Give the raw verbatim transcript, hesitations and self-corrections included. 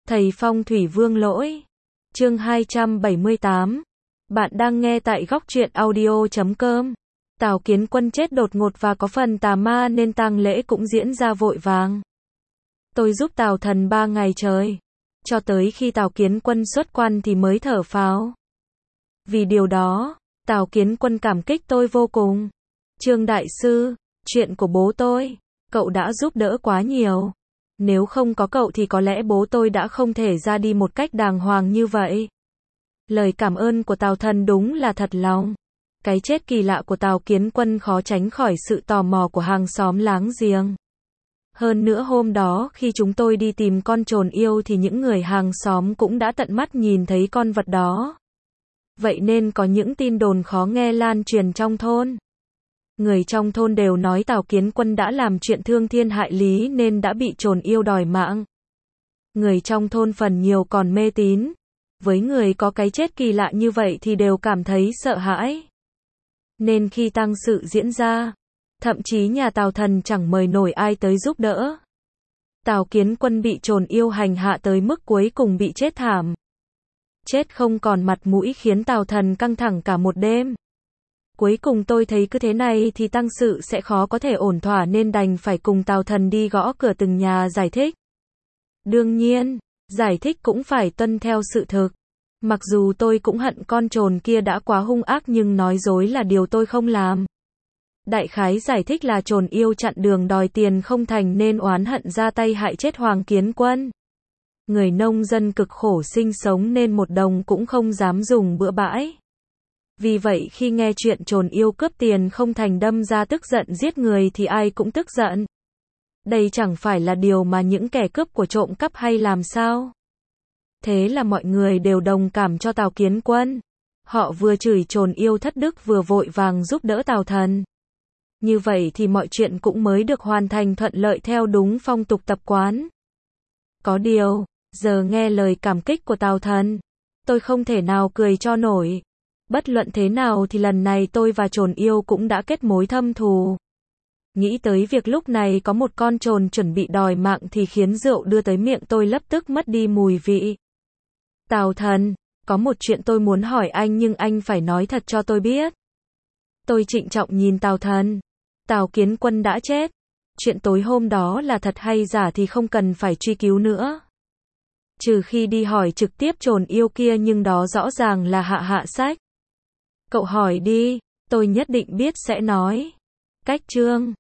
Thầy Phong Thủy Vương lỗi. Chương hai trăm bảy mươi tám. Bạn đang nghe tại góc truyện audio chấm com. Tào Kiến Quân chết đột ngột và có phần tà ma nên tang lễ cũng diễn ra vội vàng. Tôi giúp Tào Thần ba ngày trời. Cho tới khi Tào Kiến Quân xuất quan thì mới thở phào. Vì điều đó, Tào Kiến Quân cảm kích tôi vô cùng. Trương Đại Sư, chuyện của bố tôi, cậu đã giúp đỡ quá nhiều. Nếu không có cậu thì có lẽ bố tôi đã không thể ra đi một cách đàng hoàng như vậy. Lời cảm ơn của Tào Thần đúng là thật lòng. Cái chết kỳ lạ của Tào Kiến Quân khó tránh khỏi sự tò mò của hàng xóm láng giềng. Hơn nữa hôm đó khi chúng tôi đi tìm con trồn yêu thì những người hàng xóm cũng đã tận mắt nhìn thấy con vật đó. Vậy nên có những tin đồn khó nghe lan truyền trong thôn. Người trong thôn đều nói Tào Kiến Quân đã làm chuyện thương thiên hại lý nên đã bị trồn yêu đòi mạng. Người trong thôn phần nhiều còn mê tín. Với người có cái chết kỳ lạ như vậy thì đều cảm thấy sợ hãi. Nên khi tang sự diễn ra, thậm chí nhà Tào Thần chẳng mời nổi ai tới giúp đỡ. Tào Kiến Quân bị trồn yêu hành hạ tới mức cuối cùng bị chết thảm. Chết không còn mặt mũi khiến Tào Thần căng thẳng cả một đêm. Cuối cùng tôi thấy cứ thế này thì tang sự sẽ khó có thể ổn thỏa nên đành phải cùng Tào Thần đi gõ cửa từng nhà giải thích. Đương nhiên, giải thích cũng phải tuân theo sự thực. Mặc dù tôi cũng hận con trồn kia đã quá hung ác nhưng nói dối là điều tôi không làm. Đại khái giải thích là trồn yêu chặn đường đòi tiền không thành nên oán hận ra tay hại chết Hoàng Kiến Quân. Người nông dân cực khổ sinh sống nên một đồng cũng không dám dùng bữa bãi. Vì vậy khi nghe chuyện trồn yêu cướp tiền không thành đâm ra tức giận giết người thì ai cũng tức giận. Đây chẳng phải là điều mà những kẻ cướp của trộm cắp hay làm sao? Thế là mọi người đều đồng cảm cho Tào Kiến Quân. Họ vừa chửi trồn yêu thất đức vừa vội vàng giúp đỡ Tào Thần. Như vậy thì mọi chuyện cũng mới được hoàn thành thuận lợi theo đúng phong tục tập quán. Có điều, giờ nghe lời cảm kích của Tào Thần, tôi không thể nào cười cho nổi. Bất luận thế nào thì lần này tôi và trồn yêu cũng đã kết mối thâm thù. Nghĩ tới việc lúc này có một con trồn chuẩn bị đòi mạng thì khiến rượu đưa tới miệng tôi lập tức mất đi mùi vị. Tào Thần, có một chuyện tôi muốn hỏi anh nhưng anh phải nói thật cho tôi biết. Tôi trịnh trọng nhìn Tào Thần. Tào Kiến Quân đã chết. Chuyện tối hôm đó là thật hay giả thì không cần phải truy cứu nữa. Trừ khi đi hỏi trực tiếp trồn yêu kia nhưng đó rõ ràng là hạ hạ sách. Cậu hỏi đi, tôi nhất định biết sẽ nói. Cách chương